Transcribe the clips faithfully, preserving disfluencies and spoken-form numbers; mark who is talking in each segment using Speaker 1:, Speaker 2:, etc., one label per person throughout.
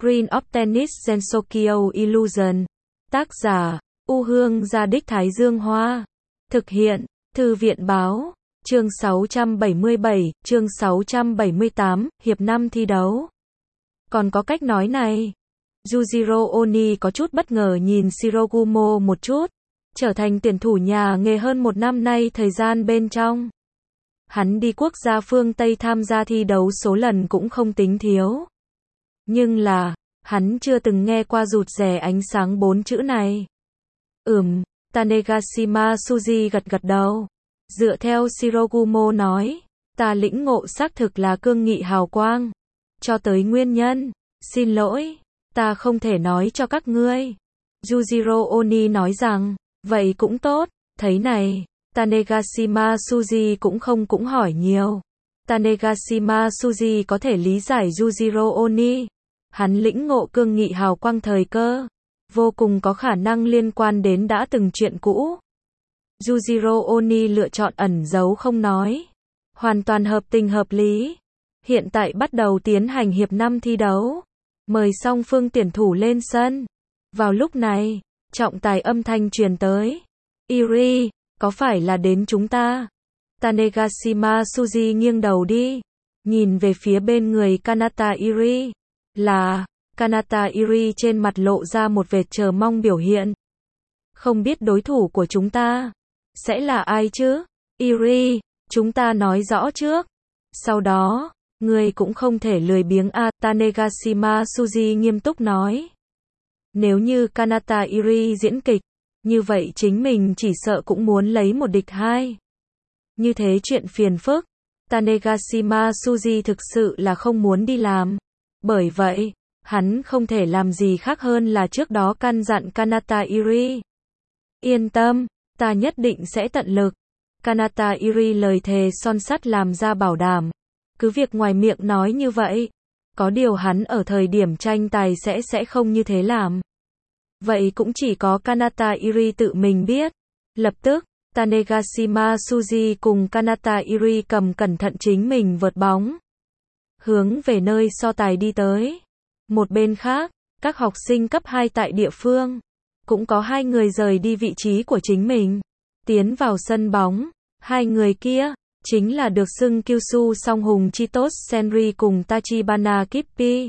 Speaker 1: Queen of Tennis Gensokyo Illusion. Tác giả, U Hương Gia Đích Thái Dương Hoa. Thực hiện, Thư viện Báo. Chương sáu trăm bảy mươi bảy, chương sáu trăm bảy mươi tám, hiệp năm thi đấu. Còn có cách nói này. Yujiro Oni có chút bất ngờ nhìn Shirogumo một chút. Trở thành tuyển thủ nhà nghề hơn một năm nay thời gian bên trong. Hắn đi quốc gia phương Tây tham gia thi đấu số lần cũng không tính thiếu. Nhưng là, hắn chưa từng nghe qua rụt rè ánh sáng bốn chữ này. Ừm, Tanegashima Suji gật gật đầu. Dựa theo Shirogumo nói, ta lĩnh ngộ xác thực là cương nghị hào quang. Cho tới nguyên nhân, xin lỗi, ta không thể nói cho các ngươi. Yujiro Oni nói rằng, vậy cũng tốt, thấy này, Tanegashima Suji cũng không cũng hỏi nhiều. Tanegashima Suji có thể lý giải Yujiro Oni. Hắn lĩnh ngộ cương nghị hào quang thời cơ, vô cùng có khả năng liên quan đến đã từng chuyện cũ. Yujiro Oni lựa chọn ẩn giấu không nói. Hoàn toàn hợp tình hợp lý. Hiện tại bắt đầu tiến hành hiệp năm thi đấu. Mời song phương tuyển thủ lên sân. Vào lúc này, trọng tài âm thanh truyền tới. Iri, có phải là đến chúng ta? Tanegashima Suji nghiêng đầu đi. Nhìn về phía bên người Kanata Iri. Là, Kanata Iri trên mặt lộ ra một vệt chờ mong biểu hiện. Không biết đối thủ của chúng ta sẽ là ai chứ? Iri, chúng ta nói rõ trước. Sau đó, người cũng không thể lười biếng a. Tanegashima Suji nghiêm túc nói. Nếu như Kanata Iri diễn kịch, như vậy chính mình chỉ sợ cũng muốn lấy một địch hai. Như thế chuyện phiền phức, Tanegashima Suji thực sự là không muốn đi làm. Bởi vậy, hắn không thể làm gì khác hơn là trước đó căn dặn Kanata Iri. Yên tâm, ta nhất định sẽ tận lực. Kanata Iri lời thề son sắt làm ra bảo đảm. Cứ việc ngoài miệng nói như vậy, có điều hắn ở thời điểm tranh tài sẽ sẽ không như thế làm. Vậy cũng chỉ có Kanata Iri tự mình biết. Lập tức, Tanegashima Suji cùng Kanata Iri cầm cẩn thận chính mình vợt bóng. Hướng về nơi so tài đi tới. Một bên khác, các học sinh cấp hai tại địa phương, cũng có hai người rời đi vị trí của chính mình. Tiến vào sân bóng, hai người kia, chính là được xưng Kyushu song hùng Chitos Senri cùng Tachibana Kippi.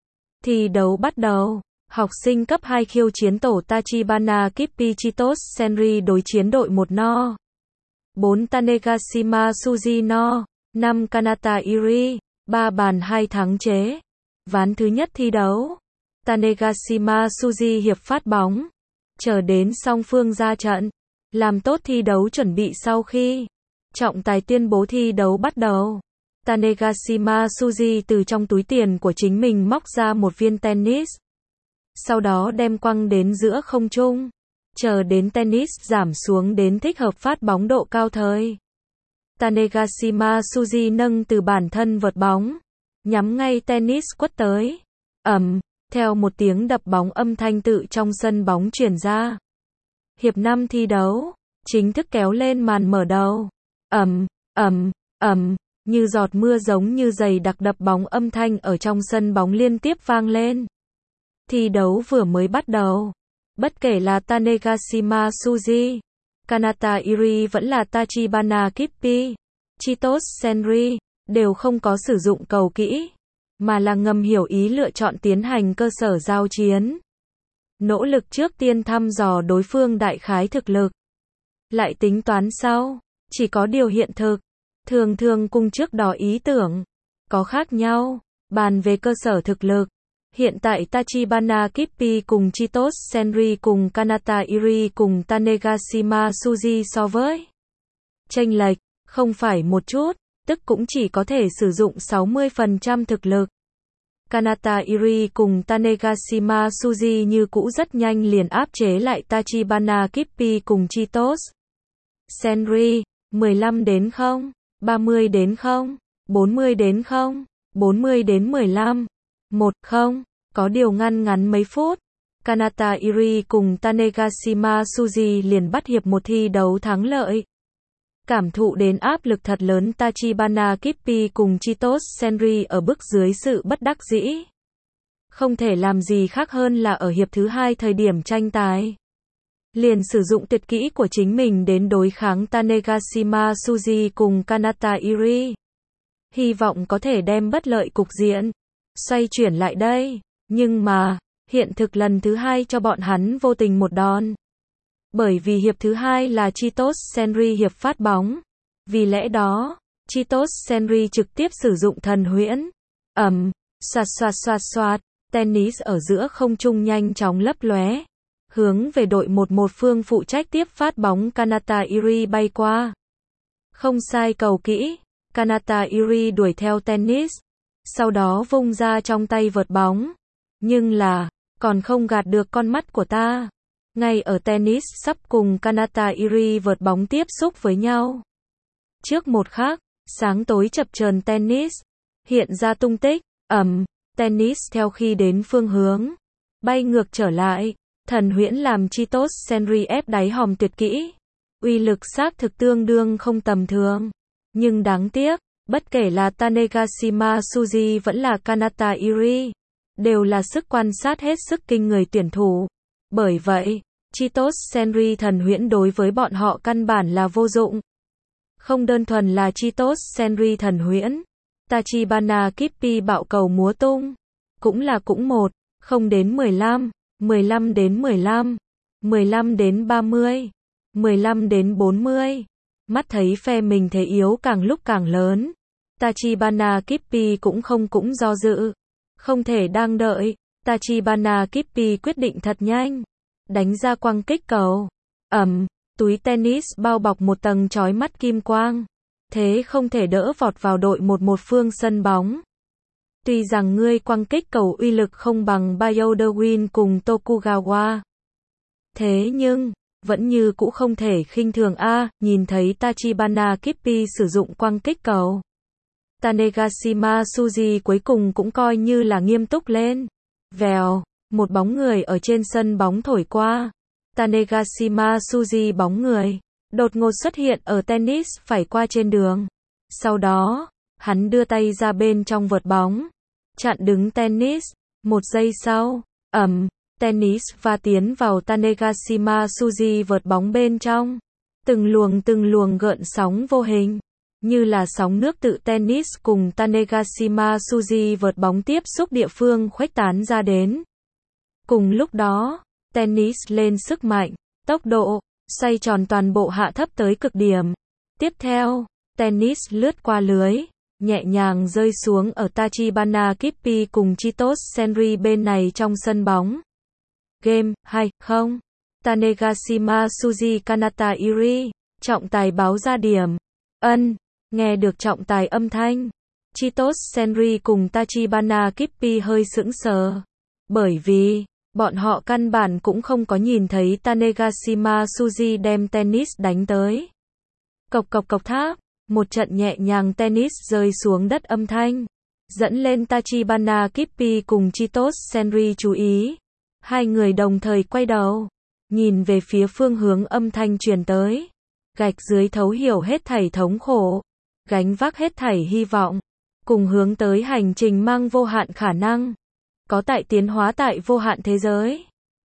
Speaker 1: Thi đấu bắt đầu, học sinh cấp hai khiêu chiến tổ Tachibana Kippi Chitos Senri đối chiến đội một no. bốn Tanegashima Suji no, năm Kanata Iri, ba bàn hai thắng chế. Ván thứ nhất thi đấu, Tanegashima Suji hiệp phát bóng, chờ đến song phương ra trận, làm tốt thi đấu chuẩn bị sau khi trọng tài tuyên bố thi đấu bắt đầu. Tanegashima Suji từ trong túi tiền của chính mình móc ra một viên tennis. Sau đó đem quăng đến giữa không trung, chờ đến tennis giảm xuống đến thích hợp phát bóng độ cao thời. Tanegashima Suji nâng từ bản thân vợt bóng, nhắm ngay tennis quất tới. Ầm, theo một tiếng đập bóng âm thanh tự trong sân bóng truyền ra. Hiệp năm thi đấu chính thức kéo lên màn mở đầu. Ầm, ầm, ầm, như giọt mưa giống như giày đặc đập bóng âm thanh ở trong sân bóng liên tiếp vang lên. Thi đấu vừa mới bắt đầu, bất kể là Tanegashima Suji, Kanata Iri vẫn là Tachibana Kippi, Chitos Senri, đều không có sử dụng cầu kỹ, mà là ngầm hiểu ý lựa chọn tiến hành cơ sở giao chiến. Nỗ lực trước tiên thăm dò đối phương đại khái thực lực. Lại tính toán sau, chỉ có điều hiện thực, thường thường cùng trước đó ý tưởng, có khác nhau. Bàn về cơ sở thực lực, hiện tại Tachibana Kippi cùng Chitos Senri cùng Kanata Iri cùng Tanegashima Suji so với chênh lệch, không phải một chút, tức cũng chỉ có thể sử dụng sáu mươi phần trăm thực lực. Kanata Iri cùng Tanegashima Suji như cũ rất nhanh liền áp chế lại Tachibana Kippi cùng Chitos Senri, mười lăm đến không, ba mươi đến không, bốn mươi đến không, bốn mươi đến mười lăm, một không, có điều ngăn ngắn mấy phút. Kanata Iri cùng Tanegashima Suji liền bắt hiệp một thi đấu thắng lợi. Cảm thụ đến áp lực thật lớn, Tachibana Kippi cùng Chitos Senri ở bước dưới sự bất đắc dĩ. Không thể làm gì khác hơn là ở hiệp thứ hai thời điểm tranh tài, liền sử dụng tuyệt kỹ của chính mình đến đối kháng Tanegashima Tsuji cùng Kanata Iri. Hy vọng có thể đem bất lợi cục diện xoay chuyển lại đây, nhưng mà hiện thực lần thứ hai cho bọn hắn vô tình một đòn. Bởi vì hiệp thứ hai là Chitos Senri hiệp phát bóng, vì lẽ đó, Chitos Senri trực tiếp sử dụng thần huyễn. Ầm, xoạt xoạt xoạt xoạt, tennis ở giữa không trung nhanh chóng lấp lóe, hướng về đội một một phương phụ trách tiếp phát bóng Kanata Iri bay qua. Không sai cầu kỹ, Kanata Iri đuổi theo tennis, sau đó vung ra trong tay vợt bóng. Nhưng là, còn không gạt được con mắt của ta. Ngay ở tennis sắp cùng Kanata Iri vợt bóng tiếp xúc với nhau. Trước một khắc, sáng tối chập chờn tennis hiện ra tung tích, ầm, tennis theo khi đến phương hướng, bay ngược trở lại, thần huyễn làm Chitos Senri ép đáy hòm tuyệt kỹ. Uy lực xác thực tương đương không tầm thường. Nhưng đáng tiếc, bất kể là Tanegashima Tsuji vẫn là Kanata Iri, đều là sức quan sát hết sức kinh người tuyển thủ. Bởi vậy, Chitos Senri thần huyễn đối với bọn họ căn bản là vô dụng. Không đơn thuần là Chitos Senri thần huyễn, Tachibana Kippi bạo cầu múa tung, cũng là cũng một, không đến mười lăm, mười lăm đến mười lăm, mười lăm đến ba mươi, mười lăm đến bốn mươi. Mắt thấy phe mình thế yếu càng lúc càng lớn, Tachibana Kippi cũng không cũng do dự. Không thể đang đợi, Tachibana Kippi quyết định thật nhanh, đánh ra quăng kích cầu. Ầm, túi tennis bao bọc một tầng chói mắt kim quang, thế không thể đỡ vọt vào đội một một phương sân bóng. Tuy rằng ngươi quăng kích cầu uy lực không bằng Bioderwin cùng Tokugawa, thế nhưng vẫn như cũ không thể khinh thường a. Nhìn thấy Tachibana Kippi sử dụng quăng kích cầu, Tanegashima Tsuji cuối cùng cũng coi như là nghiêm túc lên. Vèo, một bóng người ở trên sân bóng thổi qua. Tanegashima Tsuji bóng người đột ngột xuất hiện ở tennis phải qua trên đường. Sau đó, hắn đưa tay ra bên trong vợt bóng, chặn đứng tennis. Một giây sau, ầm, tennis va tiến vào Tanegashima Tsuji vợt bóng bên trong. Từng luồng từng luồng gợn sóng vô hình, như là sóng nước tự tennis cùng Tanegashima Tsuji vợt bóng tiếp xúc địa phương khuếch tán ra đến. Cùng lúc đó, tennis lên sức mạnh, tốc độ, xoay tròn toàn bộ hạ thấp tới cực điểm. Tiếp theo, tennis lướt qua lưới, nhẹ nhàng rơi xuống ở Tachibana Kippi cùng Chitos Senri bên này trong sân bóng. Game hai không. Tanegashima Tsuji Kanata Iri, trọng tài báo ra điểm. Ân, nghe được trọng tài âm thanh, Chitos Senri cùng Tachibana Kippi hơi sững sờ. Bởi vì, bọn họ căn bản cũng không có nhìn thấy Tanegashima Tsuji đem tennis đánh tới. Cộc cộc cộc tháp, một trận nhẹ nhàng tennis rơi xuống đất âm thanh, dẫn lên Tachibana Kippi cùng Chitos Senri chú ý. Hai người đồng thời quay đầu, nhìn về phía phương hướng âm thanh truyền tới. Gạch dưới thấu hiểu hết thảy thống khổ, gánh vác hết thảy hy vọng, cùng hướng tới hành trình mang vô hạn khả năng, có tại tiến hóa tại vô hạn thế giới.